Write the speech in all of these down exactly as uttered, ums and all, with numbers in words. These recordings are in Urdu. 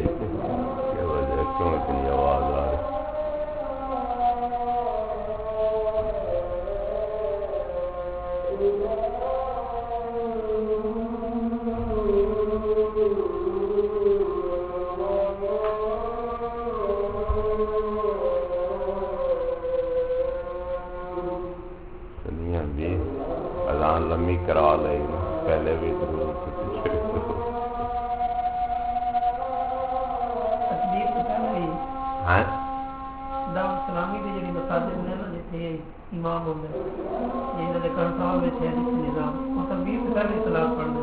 کیا وجہ کیوں اتنی آواز آ رہی؟ سنیاں بھی اذان لمبی کرا لئی پہلے بھی ضرور پیچھے ہاں سلامی کی جڑی مساجد نے نا جتنے امام ہوندے جنہاں دے کنٹرول وچ ہے جس نظام وہ تکبیر سے پہلے صلاۃ پڑھدے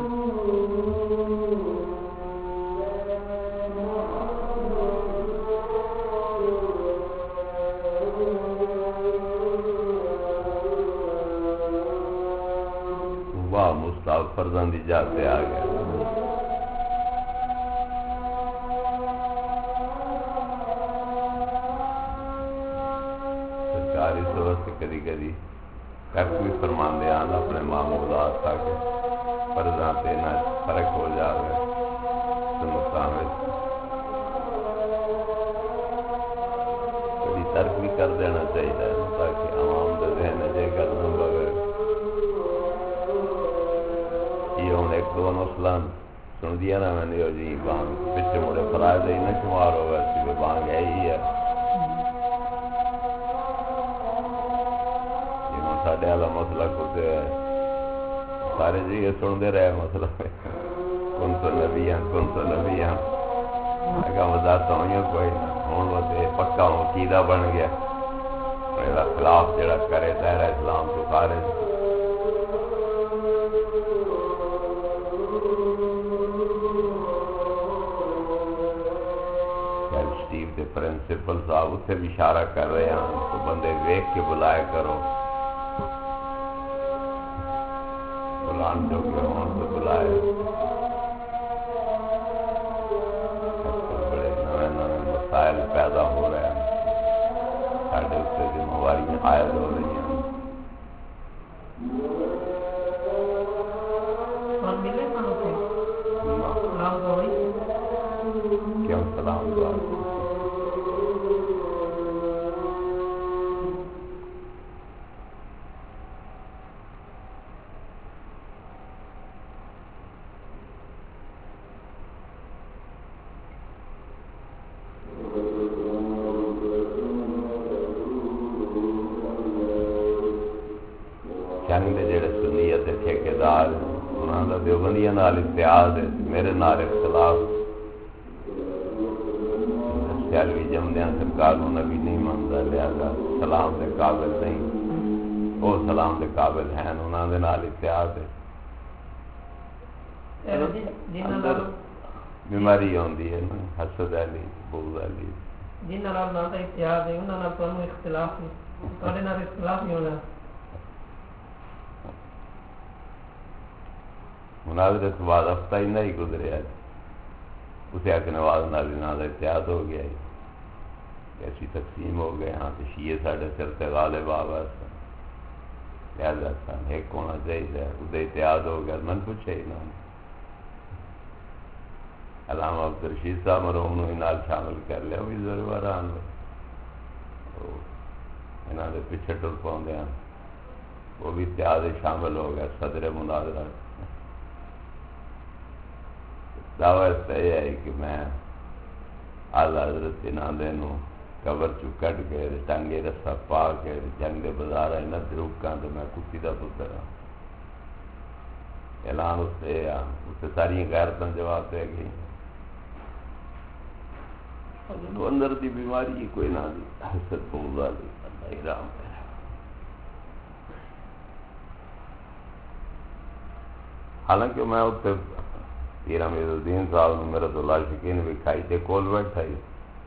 واہ مستعد فرزند دی جاتے آ گیا سرکاری سبق کدی کدی کر بھی فرماندے آن اپنے معمولات تاکہ فرضاں تے نہ فرق ہو جاوے سنتاں وچ کدی ترک بھی کر دینا چاہیے تاکہ عوام دے ذہن جے گل نہ بغیر یہ ہوں ایک دو نسلان سن دیا نا میں نے جی بانگ پچھے مڑے فرائض ہی نہ شمار ہوگا سی بانگ ہے ہی ہے یہ ہوں ساڑھے والا مسئلہ کتے ہے سارے جی یہ سن دے رہے مسئلہ کن تو نبی ہیں کن تو نبی ہیں اگا وضاحت ہوئی کوئی نہ ہوں وہ دے پکا ہوں عقیدہ بن گیا میرا خلاف جڑا کرے دائرہ اسلام تو خارج پرنسپل صاحب اتنے بھی اشارہ کر رہے ہیں تو بندے ویک کے بلائے کرو بلان جو کہ ہوں تو بلائے بڑے نئے نئے مسائل پیدا ہو رہے ہیں ساڑھے اتنے ذمہ داریاں عائد ہو رہی ہیں کیوں سلام دعا چنگ دے جڑے سنیت دے ٹھیکیدار انہاں دا دیوبندیاں نال اتحاد ہے میرے نال اختلاف سیالوی جمدیاں سرکار کو نبی نہیں مانتا لہذا سلام دے قابل نہیں وہ سلام دے قابل ہیں انہاں دے نال اتحاد ہے اندر بیماری ہوندی ہے نا حسد علی بغض علی جنہاں نال نال اتحاد ہے انہاں نال تانوں اختلاف ہے تواڈے نال اختلاف نہیں ہونا مناظرے سے بعد ہفتہ ہی نہیں گزرے آج اسے آ کے نواز نالی نال اتحاد ہو گیا ایسی تقسیم ہو گئے ہاں تو شیعہ ساڑھے سر سے غالب آواز لہذا سن ایک ہونا چاہیے اسے اتحاد ہو گیا من پوچھے ہی نہ علامہ عبدالرشید صاحب مرحوم ہی نال شامل کر لیا بھی ضرور آن انہوں نے پیچھے ٹر پاؤں ہیں وہ بھی اتحاد شامل ہو گیا صدر مناظرہ دعویٰ اس طرح ہے کہ میں اعلیٰ حضرت انہوں دینوں قبر چو کٹ کے ٹانگے رسا پا کے جنگ دے بازار آئی نہ دروکاں تو میں کتی دا پتر ہوں اعلان اس سے اس سے ساری غیرتاں جواب دے گئی اور اندر دی بیماری کوئی نہ دی حسد بغض دی اللہ رحم ہے حالانکہ میں اتنے پیر امیر الدین صاحب نے میرا تو اللہ شکین بھی کھائی تھے کول بیٹھا ہی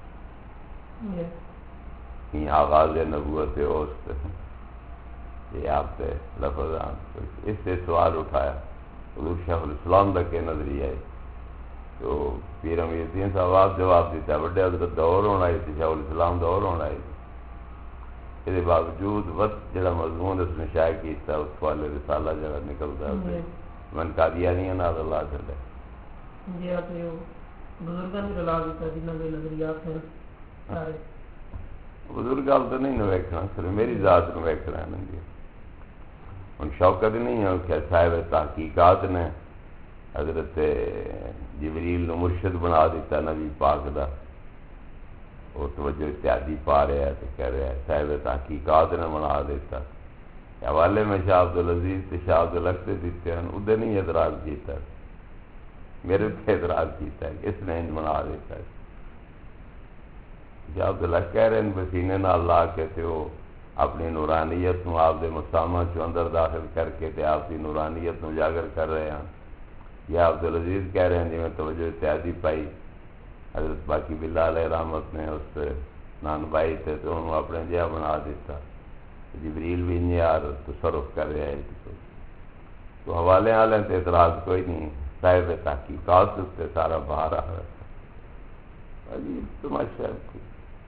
یہ آغاز نبوت اوست یہ آپ سے لفظ اس سے سوال اٹھایا حضور شیخ الاسلام کا کہ نظریہ ہے تو پیر امیر الدین صاحب آپ جواب دیتا بڑے حضرت دور ہونا ہے شیخ الاسلام دور ہونا ہے اس کے باوجود وقت جڑا مضمون اس نے شائع کیتا اس والے رسالہ جگہ نکلتا ہے من قادیانیہ ناز اللہ چلے بزرگوں کی علاج جنہوں کے نظریات ہیں سارے بزرگ گل تو نہیں ویکھنا، صرف میری ذات نو ویکھنا ہے جی۔ ہن شوکت نہیں ہے کہ صاحب تحقیقات نے حضرت جبریل نو مرشد بنا دیتا نبی پاک دا، وہ توجہ اتحادی پا رہا ہے تو کہہ رہا ہے صاحب تحقیقات نے بنا دیتا۔ حوالے میں شاہ عبدالعزیز تے شاہ عبدالحق سے دیتے ہیں، ادھر نہیں اعتراض کیتا، میرے پہ اعتراض کیتا ہے کہ اس نے انج بنا دیتا ہے۔ شاہ عبدالحق کہہ رہے ہیں پسینے نال لا کے تے وہ اپنی نورانیت نو آپ دے مسامہ چو اندر داخل کر کے تے آپ دی نورانیت نو اجاگر کر رہے ہیں۔ یا عبدالعزیز کہہ رہے ہیں جی میں توجہ اتحادی پائی حضرت باقی باللہ علیہ رحمت نے اس سے نان بائی تھے تو انہوں اپنے جہا بنا دیتا، جبریل بھی انہیں یار تصرف کر رہے ہیں۔ تو حوالے والے تے اعتراض کوئی نہیں، صاحب تحقیقات سے سارا باہر آ رہا ہے۔ عجیب تماشا ہے،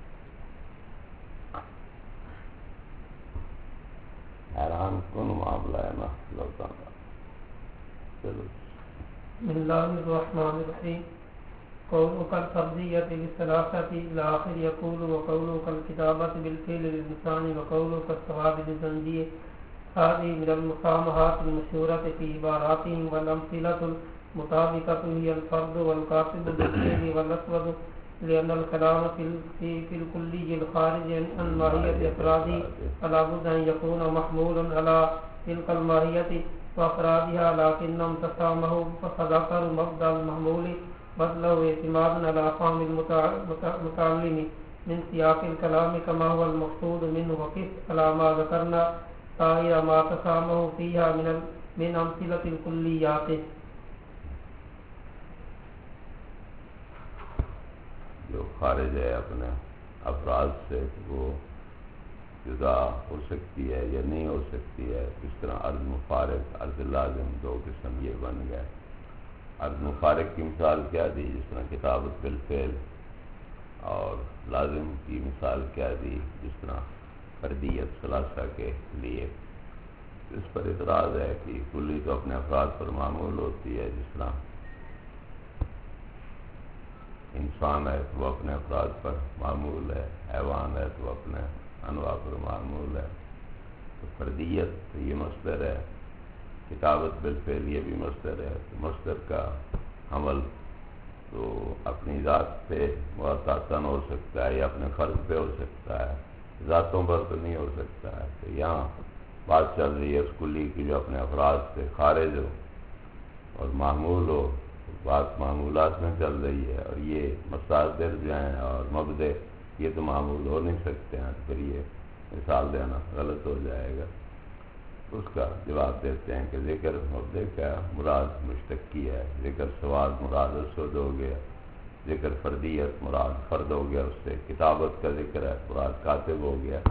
حیران کن معاملہ ہے نا لوگانا۔ چلو بسم اللہ الرحمن الرحیم۔ قولك الفرضية للثلاثة إلى آخر يقول وقولك الكتابة بالفعل للإنسان وقولك الثواب للزنجية، هذه من المسامحات المشهورة في عباراتهم، والأمثلة المطابقة هي الفرد والكاتب بالفعل والأسود، لأن الكلام في في, في الكلي الخارج عن ماهية أفراده فلا بد أن يكون محمولا على تلك الماهية وأفرادها، لكنهم تسامحوا فذكروا مبدأ المحمول بدله اعتمادا على فهم المتعلم من سياق الكلام كما هو المقصود منه، وقف على ما ذكرنا سائر ما تسامحوا فيها من من أمثلة الكليات۔ جو خارج ہے اپنے افراد سے وہ جدا ہو سکتی ہے یا نہیں ہو سکتی ہے، اس طرح عرض مفارق عرض لازم دو قسم یہ بن گئے۔ عرض مفارق کی مثال کیا دی، جس طرح کتابت بالفعل، اور لازم کی مثال کیا دی جس طرح فردیت ثلاثہ کے لیے۔ اس پر اعتراض ہے کہ کلی تو اپنے افراد پر معمول ہوتی ہے، جس طرح انسان ہے تو وہ اپنے افراد پر معمول ہے، حیوان ہے تو اپنے انواع پر معمول ہے۔ تو فردیت یہ مصدر ہے، کتابت بالفعل یہ بھی مصدر ہے، تو مصدر کا عمل تو اپنی ذات پہ محتاطن ہو سکتا ہے یا اپنے فرض پہ ہو سکتا ہے، ذاتوں پر تو نہیں ہو سکتا ہے۔ تو یہاں بات چل رہی ہے اس کلی کی جو اپنے افراد سے خارج ہو اور معمول ہو، بات معمولات میں چل رہی ہے، اور یہ مصادر جو ہیں اور مبدے یہ تو معمول ہو نہیں سکتے ہیں، پھر یہ مثال دینا غلط ہو جائے گا۔ اس کا جواب دیتے ہیں کہ ذکر مبدے کا مراد مشتقی ہے، ذکر سواد مراد اسود ہو گیا، ذکر فردیت مراد فرد ہو گیا، اس سے کتابت کا ذکر ہے مراد کاتب ہو گیا۔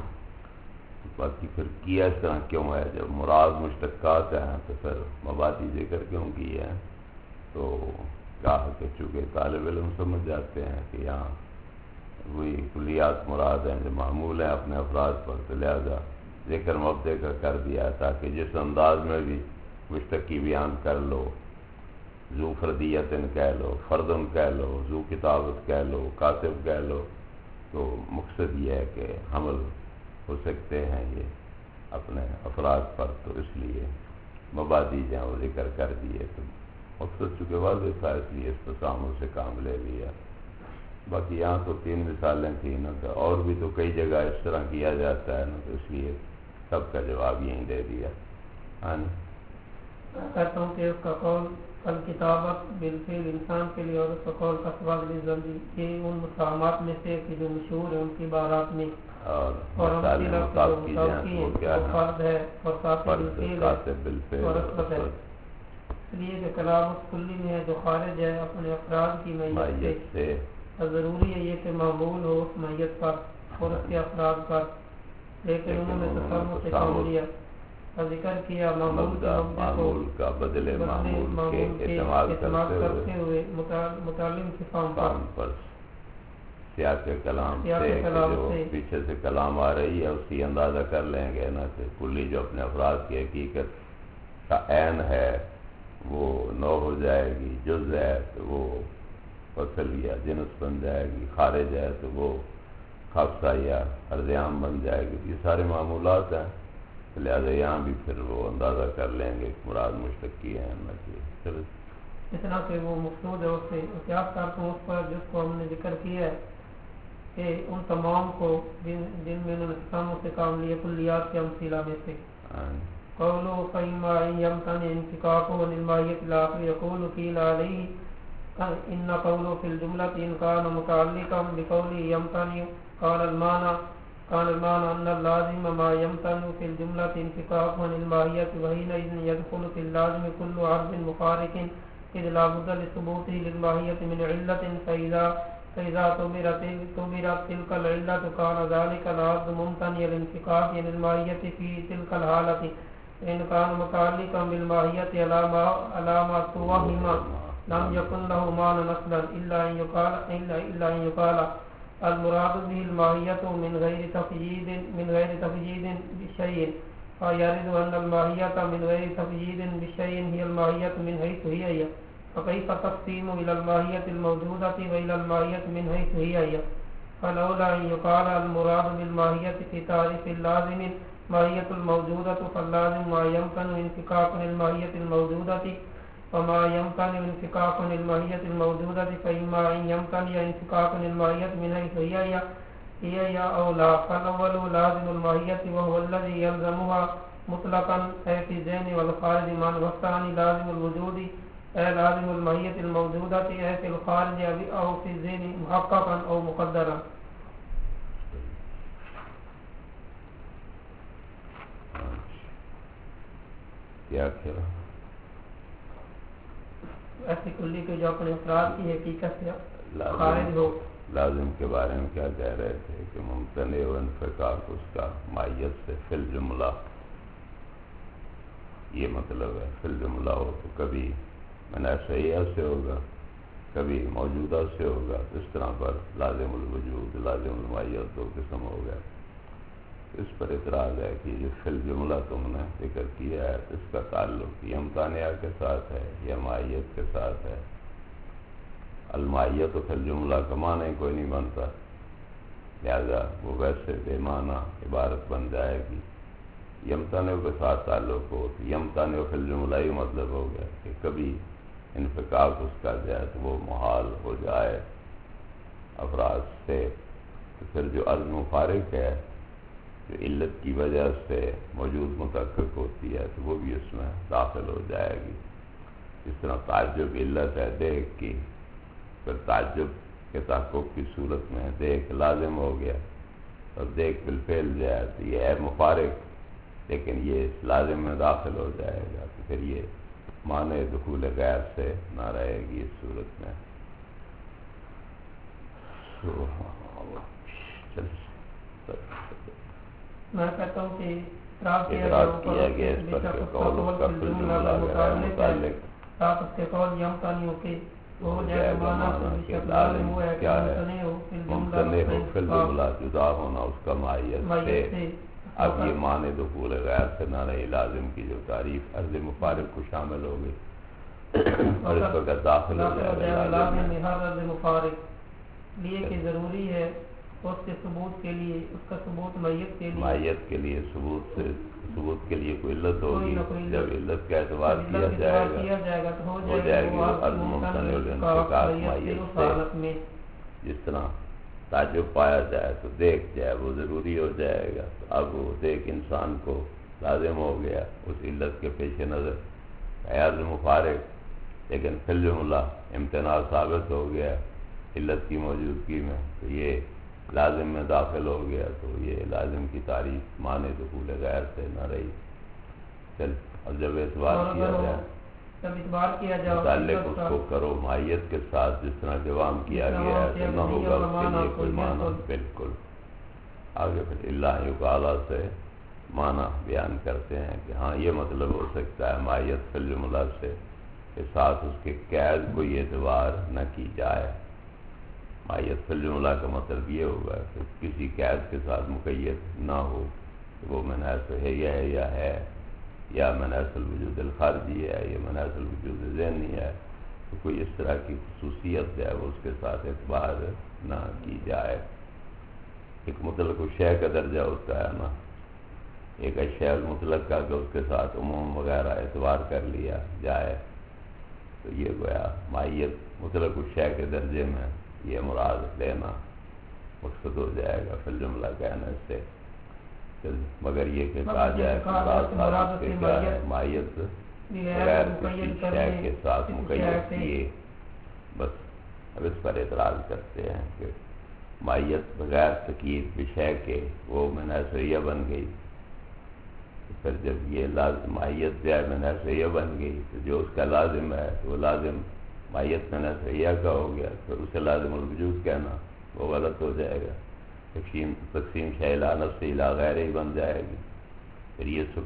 باقی پھر کیا اس طرح کیوں ہے، جب مراد مشتقات ہیں تو پھر مبادی ذکر کیوں کی ہے؟ تو کہا کہ چونکہ طالب علم سمجھ جاتے ہیں کہ یہاں وہی کلیات مراد ہیں جو معمول ہیں اپنے افراد پر، تو لہذا ذکر مبدے کا کر دیا تاکہ جس انداز میں بھی مشتقی بیان کر لو، ذو فردیتن کہہ لو، فردن کہہ لو، ذو کتابت کہہ لو، کاتب کہہ لو، تو مقصد یہ ہے کہ حمل ہو سکتے ہیں یہ اپنے افراد پر، تو اس لیے مبادی جہاں وہ ذکر کر دیے، تو مقصد چونکہ واضح تھا اس لیے اس تسامح سے کام لے لیا۔ باقی یہاں تو تین مثالیں تھیں نا، کہ اور بھی تو کئی جگہ اس طرح کیا جاتا ہے نا، تو اس لیے سب کا جواب یہیں دے دیا۔ ہاں کہتا ہوں کہ اس کا قول الکتابت بالفعل انسان کے لیے اور اس کا قول قصبات للزنجی، یہ ان مسامات میں سے کہ جو مشہور ہیں ان کی بارات میں، اور مثال مطابقی جہاں وہ کیا ہے، فرد ہے اور فرد کاتب بالفعل اور اسبت ہے، اس لیے کہ کلام اس کلی میں ہے جو خارج ہے اپنے افراد کی میت سے، ضروری ہے یہ کہ معمول ہو اس میت پر اور اس کے افراد پر، لیکن انہوں نے تصور سے کام لیا اور ذکر کیا معمول کا بدلے معمول کے اعتماد کرتے ہوئے متعلم کے فام پر سیاق کلام سے جو پیچھے سے کلام آ رہی ہے اس کی اندازہ کر لیں گے نا، کہ کلی جو اپنے افراد کی حقیقت کا عین ہے وہ نو ہو جائے گی، جز ہے تو وہ فصل یا جنس بن جائے گی، خارج ہے تو وہ خفصہ یا ارضیام بن جائے گی. یہ سارے معمولات ہیں، لہٰذا یہاں بھی پھر وہ اندازہ کر لیں گے مراد مشتقی ہیں نہ کہ چلو اتنا کہ وہ مقصود ہے اس سے قیاس کرتا ہوں اس پر جس کو ہم نے ذکر کیا ہے کہ ان تمام کو جن جن میں انہوں نے اقساموں سے کام لیے کلیات کے امثلہ میں سے قولو فإما إن يمكن انفكاكه عن الماهية الآخر يقول قيل عليه إن قوله في الجملة إن كان متعلقا بقوله يمتنع قال المعنى كان المعنى أن اللازم ما يمتنع في الجملة انفكاكه عن الماهية وحينئذ يدخل في اللازم كل عرض مفارق إذ لا بد لثبوته للماهية من علة فإذا فإذا اعتبرت تلك العلة كان ذلك العرض ممتنع الانفكاك عن الماهية في تلك الحالة إن كان متعلقا بالماهية على ما توهم لم يكن له معنى أصلا إلا أن يقال إلا إلا أن يقال المراد به الماهية من غير تفييد من غير تفييد بشيء فيرد أن الماهية من غير تفييد بشيء هي الماهية من حيث هي هي فكيف تقسيم إلى الماهية الموجودة وإلى الماهية من حيث هي هي فلولا أن يقال المراد بالماهية في تعريف اللازم ماهية الموجودة فاللازم ما يمكن انفكاك الماهية الموجودة وما يمكن انفكاك الماهية الموجودة فإما أن يمكن انفكاك الماهية من حيث هي هي هي هي أو لا فالأول لازم الماهية وهو الذي يلزمها مطلقا أي في الذهن والخارج من والثاني لازم الوجود أي لازم الماهية الموجودة أي في الخارج أو في الذهن محققا أو مقدرا. کیا کیا ایسی کلی کے جو اپنے افراد کی حقیقت سے خارج ہو. لازم کے بارے میں کیا کہہ رہے تھے کہ ممتنع و انفکاک اس کا ماہیت سے فی الجملہ یہ مطلب ہے. فی الجملہ ہو تو کبھی مناسعیہ سے ہوگا کبھی موجودہ سے ہوگا. اس طرح پر لازم الوجود لازم الماہیت دو قسم ہو گئے. اس پر اعتراض ہے کہ جو فی الجملہ تم نے ذکر کیا ہے اس کا تعلق یا امتناع کے ساتھ ہے یا ماہیت کے ساتھ ہے. الماہیت و فی الجملہ کا معنی کوئی نہیں بنتا، لہذا وہ ویسے بے معنی عبارت بن جائے گی. یمتنع کے ساتھ تعلق ہو تو یمتنع فی الجملہ ہی مطلب ہو گیا کہ کبھی انفکاک اس کا جائے تو وہ محال ہو جائے افراد سے. تو پھر جو عرض مفارق ہے جو علت کی وجہ سے موجود متحقق ہوتی ہے تو وہ بھی اس میں داخل ہو جائے گی. اس طرح تعجب علت ہے دیکھ کی، پھر تعجب کے تحقق کی صورت میں دیکھ لازم ہو گیا اور دیکھ بالفعل جائے تو یہ ہے مفارق لیکن یہ لازم میں داخل ہو جائے گا تو پھر یہ معنی دخول غیر سے نہ رہے گی اس صورت میں. میں کہتا ہوں کہ اعتراض کیا گیا اس پر کہ قول اس کا فی الجملہ غیر متعلق آپ اس کے قول یمتنع کے ہو جائے معنی کہ لازم کیا ہے ممتنع ہو فی الجملہ جدا ہونا اس کا ماہیت سے. اب یہ معنی دخول غیر سے نہ رہی لازم کی جو تعریف عرض مفارق کو شامل ہو گئی اور اس پر داخل ہو جائے گا لازم میں ہر عرض مفارق لیے کہ ضروری ہے اس کے ثبوت کے لیے اس کا ثبوت ماہیت کے لیے ماہیت کے لیے ثبوت سے ثبوت کے لیے کوئی علت ہوگی. جب علت کا اعتبار کیا جائے گا تو ہو جائے گی عرض ممتنع الانفکاک ماہیت سے. جس طرح تعجب پایا جائے تو دیکھ جائے وہ ضروری ہو جائے گا. اب وہ دیکھ انسان کو لازم ہو گیا اس علت کے پیش نظر عرض مفارق لیکن فی الجملہ امتناع ثابت ہو گیا علت کی موجودگی میں تو یہ لازم میں داخل ہو گیا تو یہ لازم کی تعریف معنی دخول غیر سے نہ رہی. چل اب جب اعتبار کیا جائے متعلق اس کو کرو ماہیت کے ساتھ جس طرح جوام کیا گیا ہے تو نہ ہوگا اس کے لیے کوئی معنی. بالکل آگے پھر اللہ یقالا سے معنی بیان کرتے ہیں کہ ہاں یہ مطلب ہو سکتا ہے ماہیت فی الجملہ سے کہ ساتھ اس کے قید کوئی اعتبار نہ کی جائے. ماہیت فی الجملہ کا مطلب یہ ہوگا کہ کسی قید کے ساتھ مقید نہ ہو کہ وہ من حیث ہے یا ہے یا ہے یا من حیث الوجود الخارجی ہے یا من حیث الوجود ذہنی ہے تو کوئی اس طرح کی خصوصیت جو ہے وہ اس کے ساتھ اعتبار نہ کی جائے. ایک مطلق الشیء کا درجہ ہوتا ہے نا، ایک اشیاء المطلق کا کہ اس کے ساتھ عموم وغیرہ اعتبار کر لیا جائے، تو یہ گویا ماہیت مطلق الشیء کے درجے میں یہ مراد لینا مقصد ہو جائے گا فی الجملہ کہنے سے. مگر یہ کہ کہا جائے کہ مراد ثابت کے کیا ہے، ماہیت بغیر کسی شے کے ساتھ مقید کیے. بس اب اس پر اعتراض کرتے ہیں کہ ماہیت بغیر تقیید بشے کے وہ من حیثیہ بن گئی. پھر جب یہ لازم ماہیت جو ہے من حیثیہ بن گئی تو جو اس کا لازم ہے وہ لازم ماہیت من حیثیہ کا ہو گیا، پھر اسے لازم الوجود کہنا وہ غلط ہو جائے گا. تقسیم تقسیم شے الی نفس الی غیرہ ہی بن جائے گی. پھر یہ